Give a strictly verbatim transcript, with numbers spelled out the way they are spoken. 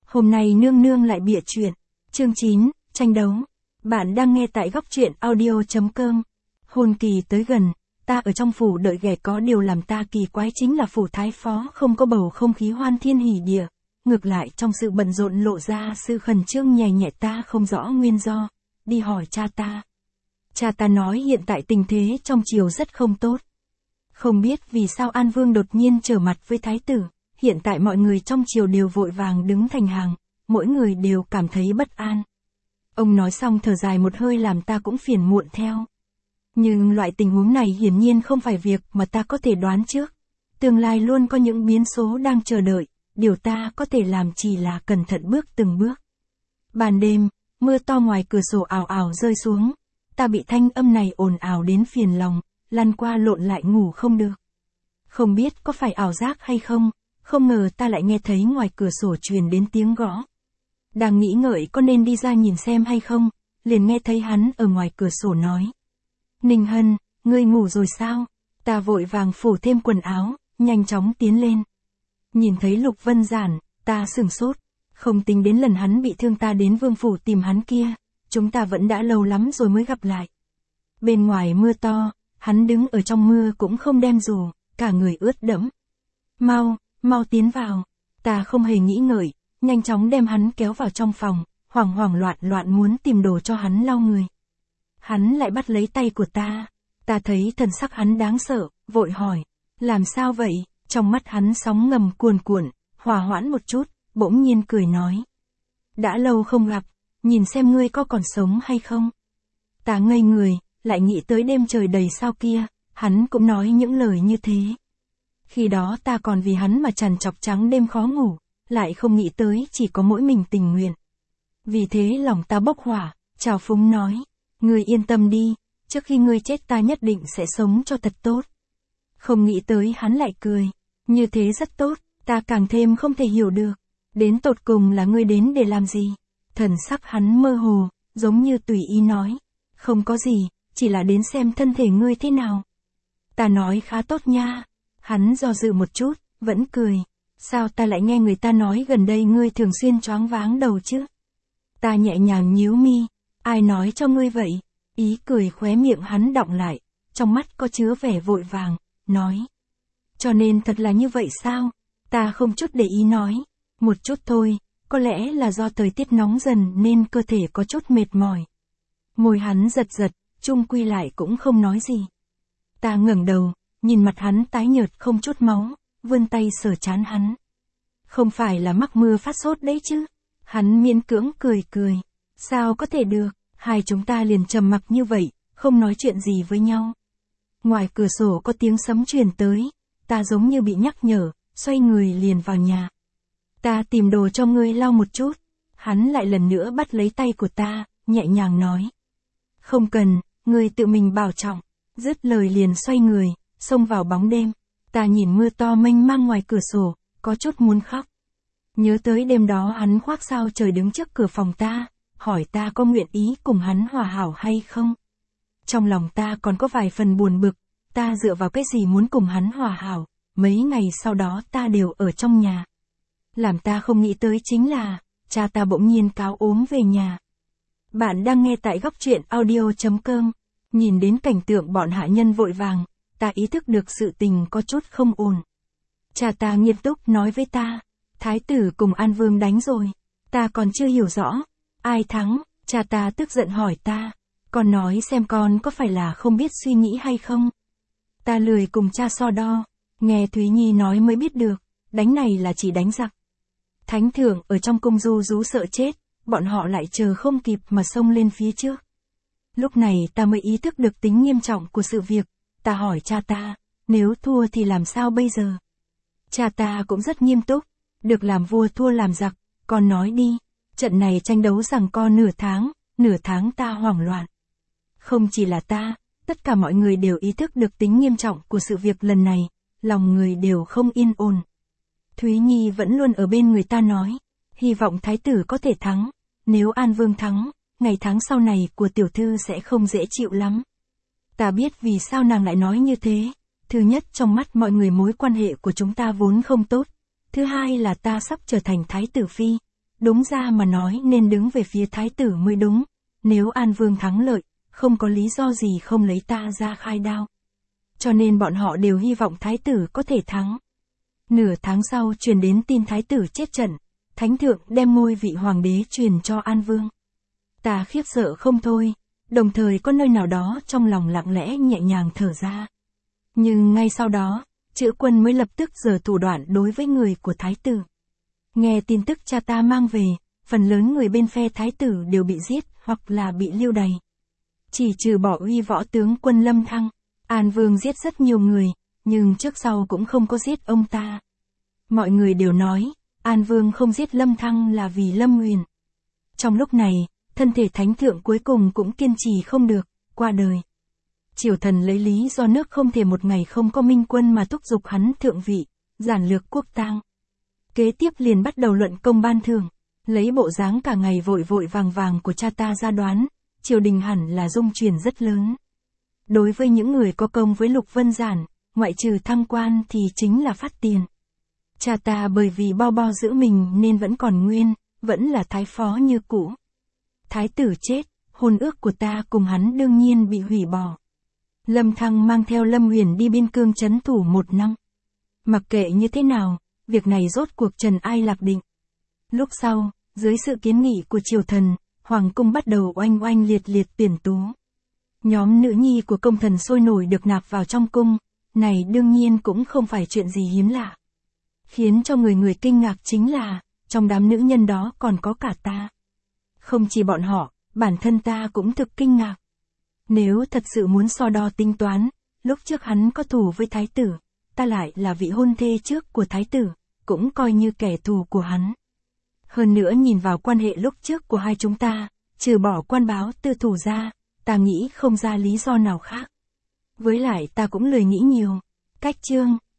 Hôm nay nương nương lại bịa chuyện. Chương chín, tranh đấu. Bạn đang nghe tại góc truyện audio chấm com. Hôn kỳ tới gần, ta ở trong phủ đợi ghẻ, có điều làm ta kỳ quái chính là phủ thái phó không có bầu không khí hoan thiên hỉ địa. Ngược lại trong sự bận rộn lộ ra sự khẩn trương nhè nhẹ, ta không rõ nguyên do. Đi hỏi cha ta. Cha ta nói hiện tại tình thế trong triều rất không tốt. Không biết vì sao An Vương đột nhiên trở mặt với thái tử. Hiện tại mọi người trong triều đều vội vàng đứng thành hàng, mỗi người đều cảm thấy bất an. Ông nói xong thở dài một hơi làm ta cũng phiền muộn theo. Nhưng loại tình huống này hiển nhiên không phải việc mà ta có thể đoán trước. Tương lai luôn có những biến số đang chờ đợi, điều ta có thể làm chỉ là cẩn thận bước từng bước. Ban đêm, mưa to ngoài cửa sổ ào ào rơi xuống. Ta bị thanh âm này ồn ào đến phiền lòng, lăn qua lộn lại ngủ không được. Không biết có phải ảo giác hay không, không ngờ ta lại nghe thấy ngoài cửa sổ truyền đến tiếng gõ. Đang nghĩ ngợi có nên đi ra nhìn xem hay không, liền nghe thấy hắn ở ngoài cửa sổ nói. Ninh Hân, ngươi ngủ rồi sao? Ta vội vàng phủ thêm quần áo, nhanh chóng tiến lên. Nhìn thấy Lục Vân Giản, ta sửng sốt, không tính đến lần hắn bị thương ta đến vương phủ tìm hắn kia, chúng ta vẫn đã lâu lắm rồi mới gặp lại. Bên ngoài mưa to, hắn đứng ở trong mưa cũng không đem dù, cả người ướt đẫm. Mau, mau tiến vào. Ta không hề nghĩ ngợi, nhanh chóng đem hắn kéo vào trong phòng, hoảng hoảng loạn loạn muốn tìm đồ cho hắn lau người. Hắn lại bắt lấy tay của ta. Ta thấy thần sắc hắn đáng sợ, vội hỏi. Làm sao vậy? Trong mắt hắn sóng ngầm cuồn cuộn, hòa hoãn một chút, bỗng nhiên cười nói. Đã lâu không gặp, nhìn xem ngươi có còn sống hay không? Ta ngây người, lại nghĩ tới đêm trời đầy sao kia, hắn cũng nói những lời như thế. Khi đó ta còn vì hắn mà trằn trọc trắng đêm khó ngủ, lại không nghĩ tới chỉ có mỗi mình tình nguyện. Vì thế lòng ta bốc hỏa, trào phúng nói, ngươi yên tâm đi, trước khi ngươi chết ta nhất định sẽ sống cho thật tốt. Không nghĩ tới hắn lại cười, như thế rất tốt, ta càng thêm không thể hiểu được, đến tột cùng là ngươi đến để làm gì. Thần sắc hắn mơ hồ, giống như tùy ý nói, không có gì, chỉ là đến xem thân thể ngươi thế nào. Ta nói khá tốt nha. Hắn do dự một chút, vẫn cười. Sao ta lại nghe người ta nói gần đây ngươi thường xuyên choáng váng đầu chứ? Ta nhẹ nhàng nhíu mi. Ai nói cho ngươi vậy? Ý cười khóe miệng hắn đọng lại, trong mắt có chứa vẻ vội vàng, nói. Cho nên thật là như vậy sao? Ta không chút để ý nói. Một chút thôi, có lẽ là do thời tiết nóng dần nên cơ thể có chút mệt mỏi. Môi hắn giật giật, chung quy lại cũng không nói gì. Ta ngẩng đầu. Nhìn mặt hắn tái nhợt không chút máu, vươn tay sờ trán hắn. Không phải là mắc mưa phát sốt đấy chứ? Hắn miễn cưỡng cười cười. Sao có thể được? Hai chúng ta liền trầm mặc như vậy, không nói chuyện gì với nhau. Ngoài cửa sổ có tiếng sấm truyền tới, ta giống như bị nhắc nhở, xoay người liền vào nhà. Ta tìm đồ cho ngươi lau một chút. Hắn lại lần nữa bắt lấy tay của ta, nhẹ nhàng nói. Không cần, ngươi tự mình bảo trọng. Dứt lời liền xoay người. Xông vào bóng đêm, ta nhìn mưa to mênh mang ngoài cửa sổ, có chút muốn khóc. Nhớ tới đêm đó hắn khoác sao trời đứng trước cửa phòng ta, hỏi ta có nguyện ý cùng hắn hòa hảo hay không. Trong lòng ta còn có vài phần buồn bực, ta dựa vào cái gì muốn cùng hắn hòa hảo, mấy ngày sau đó ta đều ở trong nhà. Làm ta không nghĩ tới chính là, cha ta bỗng nhiên cáo ốm về nhà. Bạn đang nghe tại góc truyện audio chấm com, nhìn đến cảnh tượng bọn hạ nhân vội vàng. Ta ý thức được sự tình có chút không ổn. Cha ta nghiêm túc nói với ta, thái tử cùng An Vương đánh rồi. Ta còn chưa hiểu rõ. Ai thắng? Cha ta tức giận hỏi ta. Con nói xem con có phải là không biết suy nghĩ hay không? Ta lười cùng cha so đo. Nghe Thúy Nhi nói mới biết được. Đánh này là chỉ đánh giặc. Thánh thượng ở trong cung du rú sợ chết. Bọn họ lại chờ không kịp mà xông lên phía trước. Lúc này ta mới ý thức được tính nghiêm trọng của sự việc. Ta hỏi cha ta, nếu thua thì làm sao bây giờ? Cha ta cũng rất nghiêm túc, được làm vua thua làm giặc, con nói đi, trận này tranh đấu rằng co nửa tháng, nửa tháng ta hoảng loạn. Không chỉ là ta, tất cả mọi người đều ý thức được tính nghiêm trọng của sự việc lần này, lòng người đều không yên ổn. Thúy Nhi vẫn luôn ở bên người ta nói, hy vọng thái tử có thể thắng, nếu An Vương thắng, ngày tháng sau này của tiểu thư sẽ không dễ chịu lắm. Ta biết vì sao nàng lại nói như thế. Thứ nhất, trong mắt mọi người mối quan hệ của chúng ta vốn không tốt. Thứ hai là ta sắp trở thành thái tử phi. đúng ra mà nói nên đứng về phía thái tử mới đúng, nếu An Vương thắng lợi, không có lý do gì không lấy ta ra khai đao. Cho nên bọn họ đều hy vọng thái tử có thể thắng. Nửa tháng sau truyền đến tin thái tử chết trận, thánh thượng đem ngôi vị hoàng đế truyền cho An Vương. Ta khiếp sợ không thôi, đồng thời có nơi nào đó trong lòng lặng lẽ nhẹ nhàng thở ra. Nhưng ngay sau đó, chữ quân mới lập tức giở thủ đoạn đối với người của thái tử. Nghe tin tức cha ta mang về, phần lớn người bên phe thái tử đều bị giết hoặc là bị lưu đày. Chỉ trừ bỏ uy võ tướng quân Lâm Thăng, An Vương giết rất nhiều người, nhưng trước sau cũng không có giết ông ta. Mọi người đều nói, An Vương không giết Lâm Thăng là vì Lâm Nguyền. Trong lúc này, thân thể thánh thượng cuối cùng cũng kiên trì không được, qua đời. Triều thần lấy lý do nước không thể một ngày không có minh quân mà thúc giục hắn thượng vị, giản lược quốc tang. Kế tiếp liền bắt đầu luận công ban thưởng, lấy bộ dáng cả ngày vội vội vàng vàng của cha ta ra đoán, triều đình hẳn là dung chuyển rất lớn. Đối với những người có công với Lục Vân Giản, ngoại trừ thăng quan thì chính là phát tiền. Cha ta bởi vì bao bao giữ mình nên vẫn còn nguyên, vẫn là thái phó như cũ. Thái tử chết, hôn ước của ta cùng hắn đương nhiên bị hủy bỏ. Lâm Thăng mang theo Lâm Huyền đi biên cương trấn thủ một năm. Mặc kệ như thế nào, việc này rốt cuộc trần ai lạc định. Lúc sau, dưới sự kiến nghị của triều thần, hoàng cung bắt đầu oanh oanh liệt liệt tuyển tú. Nhóm nữ nhi của công thần sôi nổi được nạp vào trong cung, này đương nhiên cũng không phải chuyện gì hiếm lạ. Khiến cho người người kinh ngạc chính là, trong đám nữ nhân đó còn có cả ta. Không chỉ bọn họ, bản thân ta cũng thực kinh ngạc. Nếu thật sự muốn so đo tính toán, lúc trước hắn có thù với thái tử, ta lại là vị hôn thê trước của thái tử, cũng coi như kẻ thù của hắn. Hơn nữa nhìn vào quan hệ lúc trước của hai chúng ta, trừ bỏ quan báo tư thủ ra, ta nghĩ không ra lý do nào khác. Với lại ta cũng lười nghĩ nhiều. Cách chương